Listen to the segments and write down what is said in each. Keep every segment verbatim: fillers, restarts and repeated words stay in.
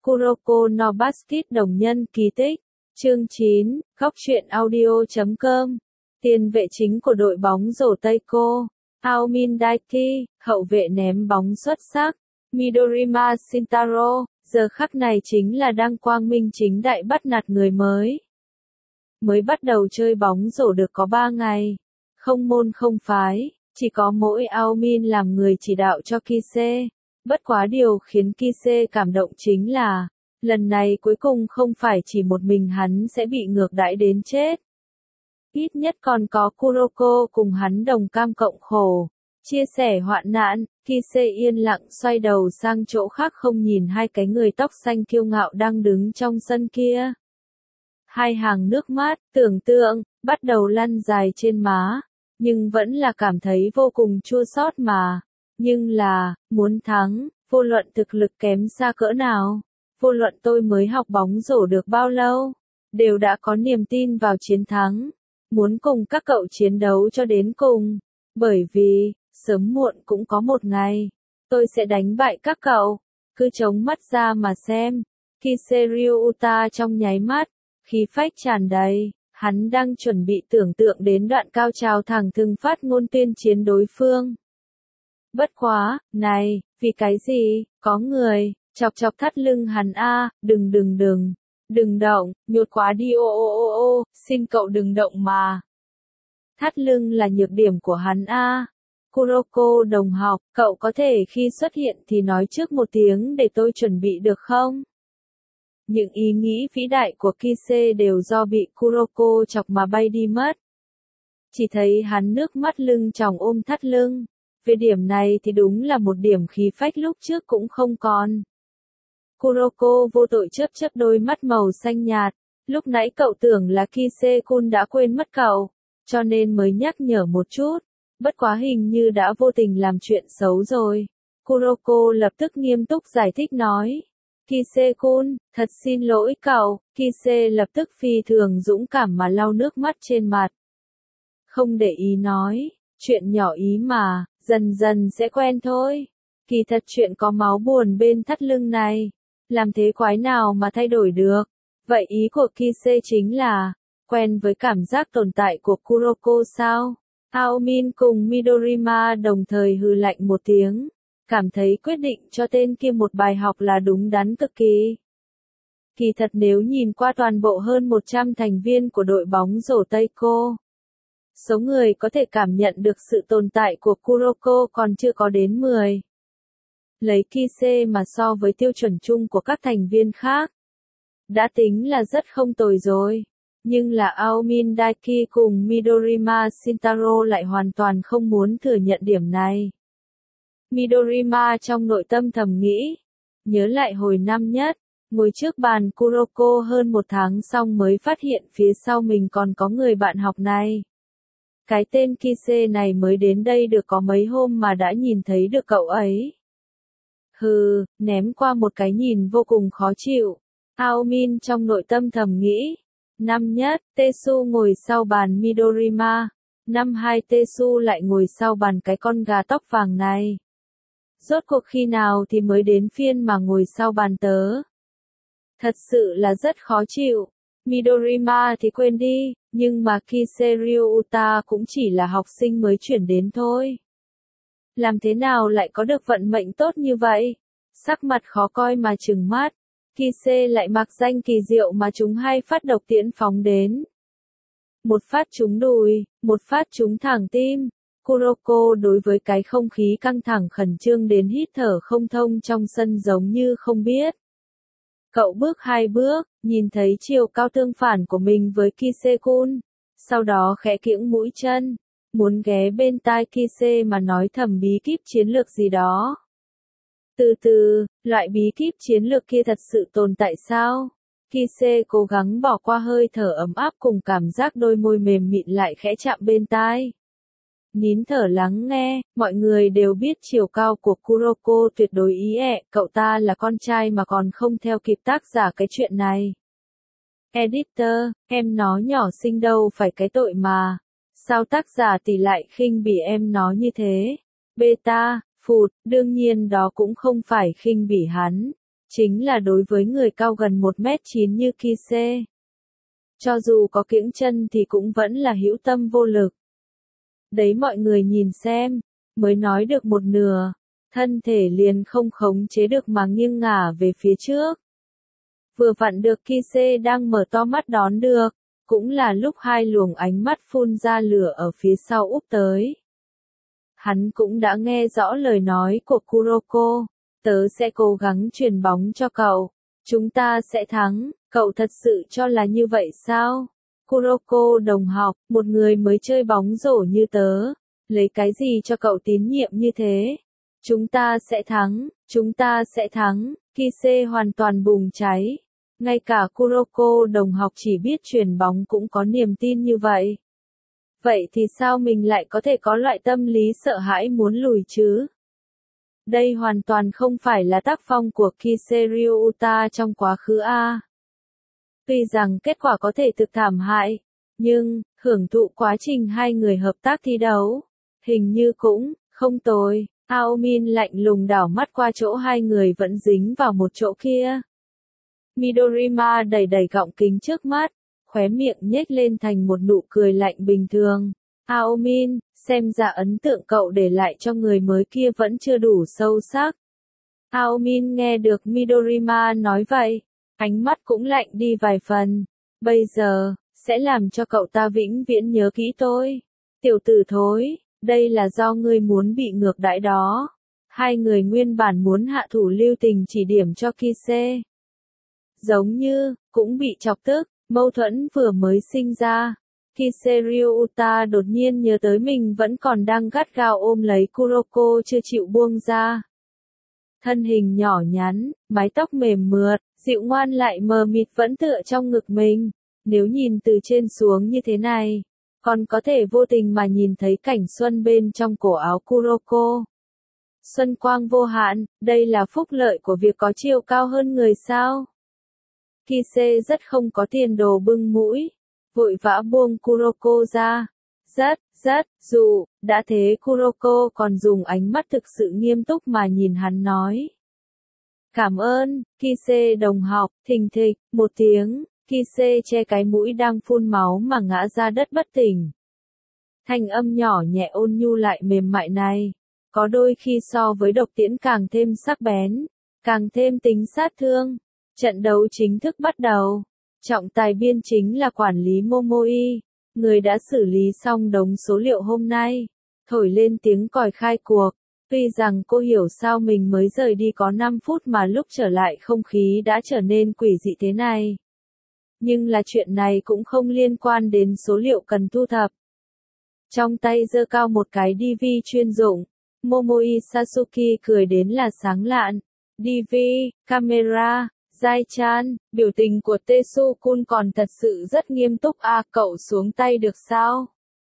Kuroko no Basket đồng nhân kỳ tích. Chương chín, Góc truyện audio chấm com. Tiền vệ chính của đội bóng rổ Taico, Aomin Daiki, hậu vệ ném bóng xuất sắc, Midorima Shintaro, giờ khắc này chính là đang quang minh chính đại bắt nạt người mới. Mới bắt đầu chơi bóng rổ được có ba ngày, không môn không phái, chỉ có mỗi Aomin làm người chỉ đạo cho Kise. Bất quá điều khiến Kise cảm động chính là, lần này cuối cùng không phải chỉ một mình hắn sẽ bị ngược đãi đến chết. Ít nhất còn có Kuroko cùng hắn đồng cam cộng khổ, chia sẻ hoạn nạn. Kise yên lặng xoay đầu sang chỗ khác không nhìn hai cái người tóc xanh kiêu ngạo đang đứng trong sân kia. Hai hàng nước mắt, tưởng tượng, bắt đầu lăn dài trên má, nhưng vẫn là cảm thấy vô cùng chua xót mà. Nhưng là, muốn thắng, vô luận thực lực kém xa cỡ nào, vô luận tôi mới học bóng rổ được bao lâu, đều đã có niềm tin vào chiến thắng, muốn cùng các cậu chiến đấu cho đến cùng, bởi vì, sớm muộn cũng có một ngày, tôi sẽ đánh bại các cậu, cứ chống mắt ra mà xem. Kise Ryuta trong nháy mắt, khí phách tràn đầy, hắn đang chuẩn bị tưởng tượng đến đoạn cao trào thẳng thừng phát ngôn tuyên chiến đối phương. Bất quá, này, vì cái gì, có người, chọc chọc thắt lưng hắn a, đừng đừng đừng, đừng động, nhột quá đi ô ô ô ô, xin cậu đừng động mà. Thắt lưng là nhược điểm của hắn a. Kuroko đồng học, cậu có thể khi xuất hiện thì nói trước một tiếng để tôi chuẩn bị được không? Những ý nghĩ vĩ đại của Kise đều do bị Kuroko chọc mà bay đi mất. Chỉ thấy hắn nước mắt lưng tròng ôm thắt lưng. Về điểm này thì đúng là một điểm khí phách lúc trước cũng không còn. Kuroko vô tội chớp chớp đôi mắt màu xanh nhạt, lúc nãy cậu tưởng là Kise-kun đã quên mất cậu, cho nên mới nhắc nhở một chút, bất quá hình như đã vô tình làm chuyện xấu rồi. Kuroko lập tức nghiêm túc giải thích nói, Kise-kun, thật xin lỗi cậu. Kise lập tức phi thường dũng cảm mà lau nước mắt trên mặt. Không để ý nói, chuyện nhỏ ý mà, dần dần sẽ quen thôi. Kỳ thật chuyện có máu buồn bên thắt lưng này, làm thế quái nào mà thay đổi được. Vậy ý của Kise chính là, quen với cảm giác tồn tại của Kuroko sao? Aomin cùng Midorima đồng thời hừ lạnh một tiếng, cảm thấy quyết định cho tên kia một bài học là đúng đắn cực kỳ. Kỳ thật nếu nhìn qua toàn bộ hơn một trăm thành viên của đội bóng rổ Taico, số người có thể cảm nhận được sự tồn tại của Kuroko còn chưa có đến mười. Lấy Kise mà so với tiêu chuẩn chung của các thành viên khác, đã tính là rất không tồi rồi. Nhưng là Aomin Daiki cùng Midorima Shintaro lại hoàn toàn không muốn thừa nhận điểm này. Midorima trong nội tâm thầm nghĩ, nhớ lại hồi năm nhất, ngồi trước bàn Kuroko hơn một tháng xong mới phát hiện phía sau mình còn có người bạn học này. Cái tên Kise này mới đến đây được có mấy hôm mà đã nhìn thấy được cậu ấy. Hừ, ném qua một cái nhìn vô cùng khó chịu. Aomin trong nội tâm thầm nghĩ. Năm nhất, Tesu ngồi sau bàn Midorima. Năm hai Tesu lại ngồi sau bàn cái con gà tóc vàng này. Rốt cuộc khi nào thì mới đến phiên mà ngồi sau bàn tớ. Thật sự là rất khó chịu. Midorima thì quên đi, nhưng mà Kise Ryuta cũng chỉ là học sinh mới chuyển đến thôi. Làm thế nào lại có được vận mệnh tốt như vậy? Sắc mặt khó coi mà trừng mắt. Kise lại mặc danh kỳ diệu mà chúng hai phát độc tiễn phóng đến. Một phát trúng đùi, một phát trúng thẳng tim. Kuroko đối với cái không khí căng thẳng khẩn trương đến hít thở không thông trong sân giống như không biết. Cậu bước hai bước, nhìn thấy chiều cao tương phản của mình với Kise-kun, sau đó khẽ kiễng mũi chân, muốn ghé bên tai Kise mà nói thầm bí kíp chiến lược gì đó. Từ từ, loại bí kíp chiến lược kia thật sự tồn tại sao? Kise cố gắng bỏ qua hơi thở ấm áp cùng cảm giác đôi môi mềm mịn lại khẽ chạm bên tai. Nín thở lắng nghe, mọi người đều biết chiều cao của Kuroko tuyệt đối ý ẹ, cậu ta là con trai mà còn không theo kịp tác giả cái chuyện này. Editor, em nó nhỏ xinh đâu phải cái tội mà. Sao tác giả tỷ lại khinh bỉ em nó như thế? Beta, phụt, đương nhiên đó cũng không phải khinh bỉ hắn. chính là đối với người cao gần một mét chín như Kise. Cho dù có kiễng chân thì cũng vẫn là hữu tâm vô lực. Đấy mọi người nhìn xem, mới nói được một nửa, thân thể liền không khống chế được mà nghiêng ngả về phía trước. Vừa vặn được Kise đang mở to mắt đón được, cũng là lúc hai luồng ánh mắt phun ra lửa ở phía sau úp tới. Hắn cũng đã nghe rõ lời nói của Kuroko, tớ sẽ cố gắng truyền bóng cho cậu, chúng ta sẽ thắng, cậu thật sự cho là như vậy sao? Kuroko đồng học, một người mới chơi bóng rổ như tớ, lấy cái gì cho cậu tín nhiệm như thế? Chúng ta sẽ thắng, chúng ta sẽ thắng, Kise hoàn toàn bùng cháy. Ngay cả Kuroko đồng học chỉ biết truyền bóng cũng có niềm tin như vậy. Vậy thì sao mình lại có thể có loại tâm lý sợ hãi muốn lùi chứ? Đây hoàn toàn không phải là tác phong của Kise Ryuta trong quá khứ a. Tuy rằng kết quả có thể thực thảm hại, nhưng, hưởng thụ quá trình hai người hợp tác thi đấu, hình như cũng, không tồi. Aomin lạnh lùng đảo mắt qua chỗ hai người vẫn dính vào một chỗ kia. Midorima đẩy đẩy gọng kính trước mắt, khóe miệng nhếch lên thành một nụ cười lạnh bình thường. Aomin, xem ra ấn tượng cậu để lại cho người mới kia vẫn chưa đủ sâu sắc. Aomin nghe được Midorima nói vậy, ánh mắt cũng lạnh đi vài phần. Bây giờ, sẽ làm cho cậu ta vĩnh viễn nhớ kỹ tôi. Tiểu tử thối, đây là do ngươi muốn bị ngược đãi đó. Hai người nguyên bản muốn hạ thủ lưu tình chỉ điểm cho Kise. Giống như, cũng bị chọc tức, mâu thuẫn vừa mới sinh ra. Kise Ryuta đột nhiên nhớ tới mình vẫn còn đang gắt gao ôm lấy Kuroko chưa chịu buông ra. Thân hình nhỏ nhắn, mái tóc mềm mượt, dịu ngoan lại mờ mịt vẫn tựa trong ngực mình. Nếu nhìn từ trên xuống như thế này, còn có thể vô tình mà nhìn thấy cảnh xuân bên trong cổ áo Kuroko. Xuân quang vô hạn, đây là phúc lợi của việc có chiều cao hơn người sao? Kise rất không có tiền đồ bưng mũi, vội vã buông Kuroko ra. Rất, rất, dù, đã thế Kuroko còn dùng ánh mắt thực sự nghiêm túc mà nhìn hắn nói. Cảm ơn, Kise đồng học, thình thịch, một tiếng, Kise che cái mũi đang phun máu mà ngã ra đất bất tỉnh. Thanh âm nhỏ nhẹ ôn nhu lại mềm mại này, có đôi khi so với độc tiễn càng thêm sắc bén, càng thêm tính sát thương. Trận đấu chính thức bắt đầu. Trọng tài biên chính là quản lý Momoi, người đã xử lý xong đống số liệu hôm nay, thổi lên tiếng còi khai cuộc. Tuy rằng cô hiểu sao mình mới rời đi có năm phút mà lúc trở lại không khí đã trở nên quỷ dị thế này. Nhưng là chuyện này cũng không liên quan đến số liệu cần thu thập. Trong tay giơ cao một cái đê vê chuyên dụng, Momoi Sasuke cười đến là sáng lạn. đê vê, camera, Zai-chan, biểu tình của Tetsu-kun còn thật sự rất nghiêm túc à, cậu xuống tay được sao?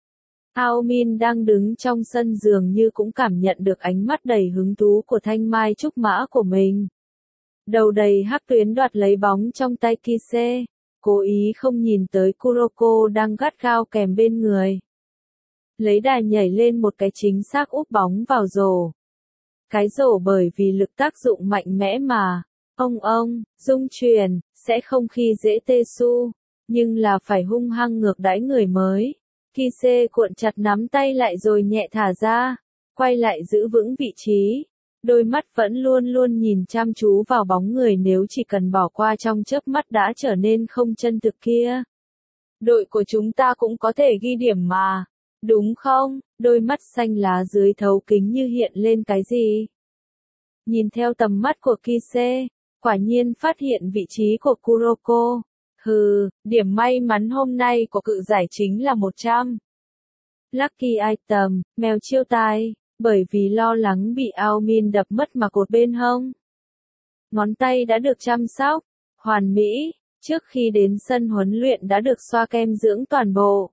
Aomin đang đứng trong sân dường như cũng cảm nhận được ánh mắt đầy hứng thú của thanh mai trúc mã của mình. Đầu đầy hắc tuyến đoạt lấy bóng trong tay Kise, cố ý không nhìn tới Kuroko đang gắt gao kèm bên người. Lấy đà nhảy lên một cái chính xác úp bóng vào rổ. Cái rổ bởi vì lực tác dụng mạnh mẽ mà. Ông ông, dung truyền, sẽ không khi dễ Tetsu, nhưng là phải hung hăng ngược đãi người mới. Kise cuộn chặt nắm tay lại rồi nhẹ thả ra, quay lại giữ vững vị trí. Đôi mắt vẫn luôn luôn nhìn chăm chú vào bóng người nếu chỉ cần bỏ qua trong chớp mắt đã trở nên không chân thực kia. Đội của chúng ta cũng có thể ghi điểm mà, đúng không? Đôi mắt xanh lá dưới thấu kính như hiện lên cái gì? Nhìn theo tầm mắt của Kise, quả nhiên phát hiện vị trí của Kuroko. Hừ, điểm may mắn hôm nay của cự giải chính là một trăm. Lucky item, mèo chiêu tai, bởi vì lo lắng bị Aomin đập mất mà cột bên hông. Ngón tay đã được chăm sóc, hoàn mỹ, trước khi đến sân huấn luyện đã được xoa kem dưỡng toàn bộ.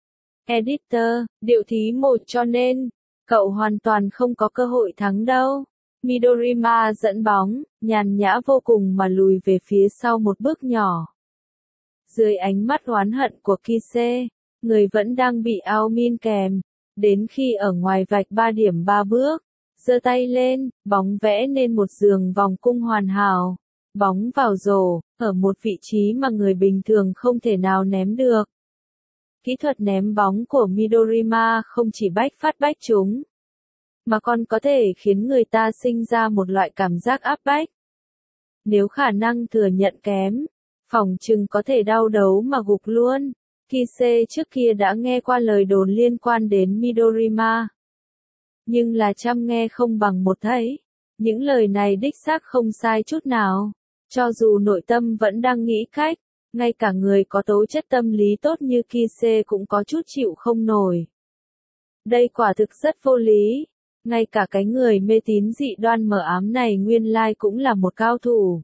Editor, điệu thí một cho nên, cậu hoàn toàn không có cơ hội thắng đâu. Midorima dẫn bóng, nhàn nhã vô cùng mà lùi về phía sau một bước nhỏ. Dưới ánh mắt oán hận của Kise, người vẫn đang bị Aomin kèm, đến khi ở ngoài vạch ba điểm ba bước, giơ tay lên, bóng vẽ nên một đường vòng cung hoàn hảo. Bóng vào rổ, ở một vị trí mà người bình thường không thể nào ném được. Kỹ thuật ném bóng của Midorima không chỉ bách phát bách trúng, mà còn có thể khiến người ta sinh ra một loại cảm giác áp bách. Nếu khả năng thừa nhận kém, phỏng chừng có thể đau đấu mà gục luôn. Kise trước kia đã nghe qua lời đồn liên quan đến Midorima. Nhưng là trăm nghe không bằng một thấy. Những lời này đích xác không sai chút nào. Cho dù nội tâm vẫn đang nghĩ cách, ngay cả người có tố chất tâm lý tốt như Kise cũng có chút chịu không nổi. Đây quả thực rất vô lý. Ngay cả cái người mê tín dị đoan mờ ám này nguyên lai cũng là một cao thủ.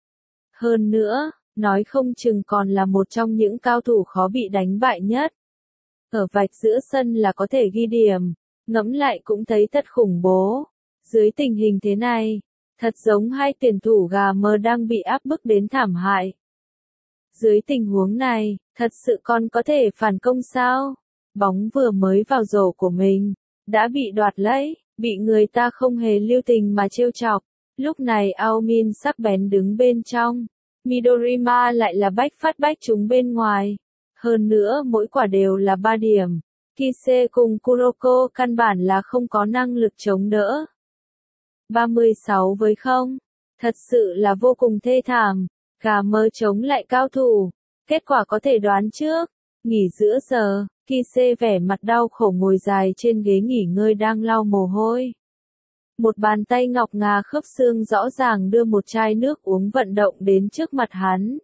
Hơn nữa, nói không chừng còn là một trong những cao thủ khó bị đánh bại nhất. Ở vạch giữa sân là có thể ghi điểm, ngẫm lại cũng thấy thật khủng bố. Dưới tình hình thế này, thật giống hai tuyển thủ gà mờ đang bị áp bức đến thảm hại. Dưới tình huống này, thật sự còn có thể phản công sao? Bóng vừa mới vào rổ của mình, đã bị đoạt lấy, bị người ta không hề lưu tình mà trêu chọc. Lúc này Ao Min sắc bén đứng bên trong. Midorima lại là bách phát bách trúng bên ngoài. Hơn nữa mỗi quả đều là ba điểm. Kise cùng Kuroko căn bản là không có năng lực chống đỡ. ba mươi sáu với không. Thật sự là vô cùng thê thảm. Gà mơ chống lại cao thủ. Kết quả có thể đoán trước. Nghỉ giữa giờ, Kise vẻ mặt đau khổ ngồi dài trên ghế nghỉ ngơi đang lau mồ hôi. Một bàn tay ngọc ngà khớp xương rõ ràng đưa một chai nước uống vận động đến trước mặt hắn.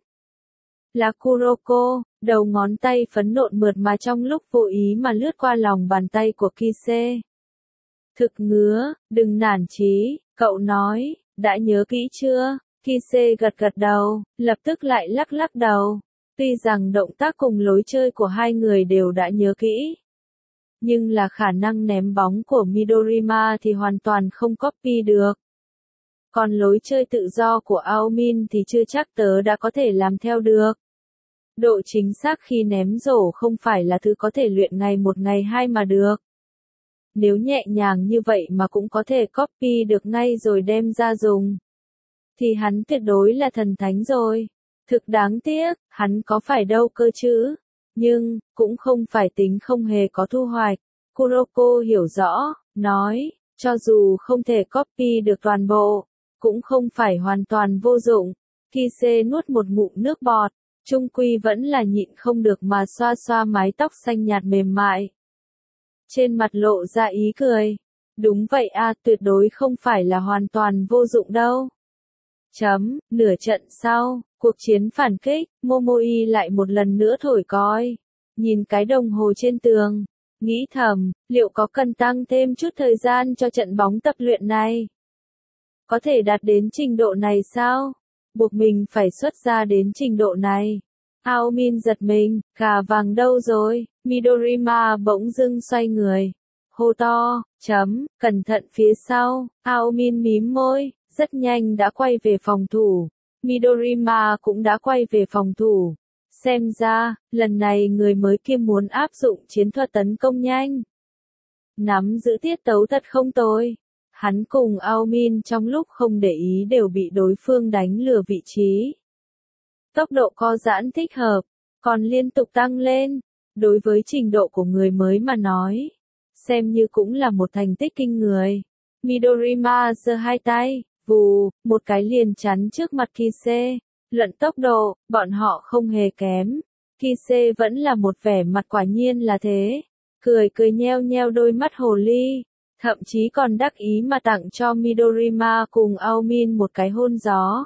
Là Kuroko, đầu ngón tay phấn nộn mượt mà trong lúc vô ý mà lướt qua lòng bàn tay của Kise. Thực ngứa, đừng nản chí, cậu nói, đã nhớ kỹ chưa? Kise gật gật đầu, lập tức lại lắc lắc đầu. Tuy rằng động tác cùng lối chơi của hai người đều đã nhớ kỹ, nhưng là khả năng ném bóng của Midorima thì hoàn toàn không copy được. Còn lối chơi tự do của Ao Min thì chưa chắc tớ đã có thể làm theo được. Độ chính xác khi ném rổ không phải là thứ có thể luyện ngày một ngày hai mà được. Nếu nhẹ nhàng như vậy mà cũng có thể copy được ngay rồi đem ra dùng, thì hắn tuyệt đối là thần thánh rồi. Thực đáng tiếc, hắn có phải đâu cơ chứ. Nhưng, cũng không phải tính không hề có thu hoạch. Kuroko hiểu rõ, nói, cho dù không thể copy được toàn bộ, cũng không phải hoàn toàn vô dụng. Kise nuốt một ngụm nước bọt, chung quy vẫn là nhịn không được mà xoa xoa mái tóc xanh nhạt mềm mại. Trên mặt lộ ra ý cười. Đúng vậy à, tuyệt đối không phải là hoàn toàn vô dụng đâu. Chấm, nửa trận sau, cuộc chiến phản kích, Momoi lại một lần nữa thổi còi. Nhìn cái đồng hồ trên tường, nghĩ thầm, liệu có cần tăng thêm chút thời gian cho trận bóng tập luyện này? Có thể đạt đến trình độ này sao? Buộc mình phải xuất ra đến trình độ này. Ao Min giật mình, gà vàng đâu rồi? Midorima bỗng dưng xoay người. Hô to, chấm, cẩn thận phía sau. Ao Min mím môi, rất nhanh đã quay về phòng thủ. Midorima cũng đã quay về phòng thủ. Xem ra, lần này người mới kia muốn áp dụng chiến thuật tấn công nhanh. Nắm giữ tiết tấu thật không tồi. Hắn cùng Ao Min trong lúc không để ý đều bị đối phương đánh lừa vị trí. Tốc độ co giãn thích hợp, còn liên tục tăng lên. Đối với trình độ của người mới mà nói, xem như cũng là một thành tích kinh người. Midorima giơ hai tay, vù, một cái liền chắn trước mặt Kise. Luận tốc độ, bọn họ không hề kém. Kise vẫn là một vẻ mặt quả nhiên là thế. Cười cười nheo nheo đôi mắt hồ ly. Thậm chí còn đắc ý mà tặng cho Midorima cùng Ao Min một cái hôn gió.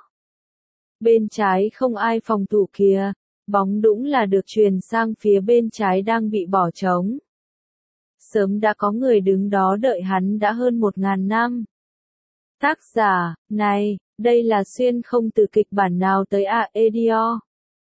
Bên trái không ai phòng thủ kìa. Bóng đũng là được truyền sang phía bên trái đang bị bỏ trống. Sớm đã có người đứng đó đợi hắn đã hơn một ngàn năm. Tác giả, này, đây là xuyên không từ kịch bản nào tới à Edio.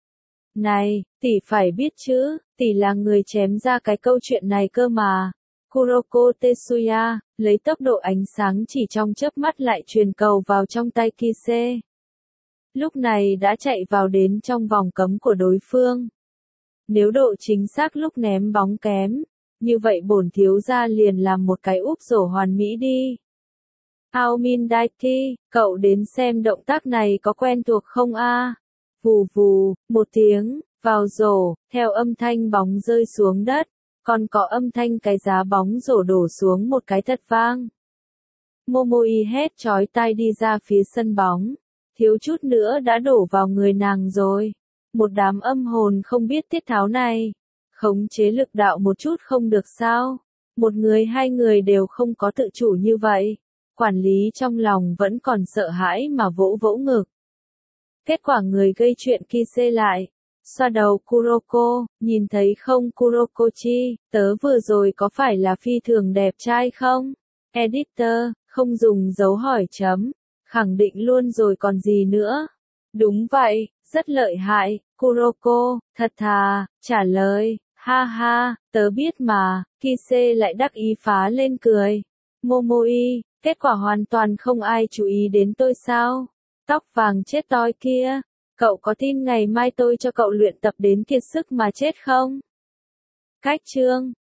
Này, tỷ phải biết chứ, tỷ là người chém ra cái câu chuyện này cơ mà. Kuroko Tetsuya, lấy tốc độ ánh sáng chỉ trong chớp mắt lại truyền cầu vào trong tay Kise. Lúc này đã chạy vào đến trong vòng cấm của đối phương. Nếu độ chính xác lúc ném bóng kém, như vậy bổn thiếu gia liền làm một cái úp rổ hoàn mỹ đi. Aomin Daiti, cậu đến xem động tác này có quen thuộc không a? Vù vù, một tiếng, vào rổ, theo âm thanh bóng rơi xuống đất, còn có âm thanh cái giá bóng rổ đổ xuống một cái thật vang. Momoi hét chói tai đi ra phía sân bóng, thiếu chút nữa đã đổ vào người nàng rồi. Một đám âm hồn không biết tiết tháo này, khống chế lực đạo một chút không được sao? Một người hai người đều không có tự chủ như vậy. Quản lý trong lòng vẫn còn sợ hãi mà vỗ vỗ ngực. Kết quả người gây chuyện Kise lại, xoa đầu Kuroko, nhìn thấy không Kurokochi, tớ vừa rồi có phải là phi thường đẹp trai không? Editor, không dùng dấu hỏi chấm, khẳng định luôn rồi còn gì nữa. Đúng vậy, rất lợi hại, Kuroko, thật thà, trả lời, ha ha, tớ biết mà, Kise lại đắc ý phá lên cười. Momoi, kết quả hoàn toàn không ai chú ý đến tôi sao? Tóc vàng chết toi kia, cậu có tin ngày mai tôi cho cậu luyện tập đến kiệt sức mà chết không? Cách chương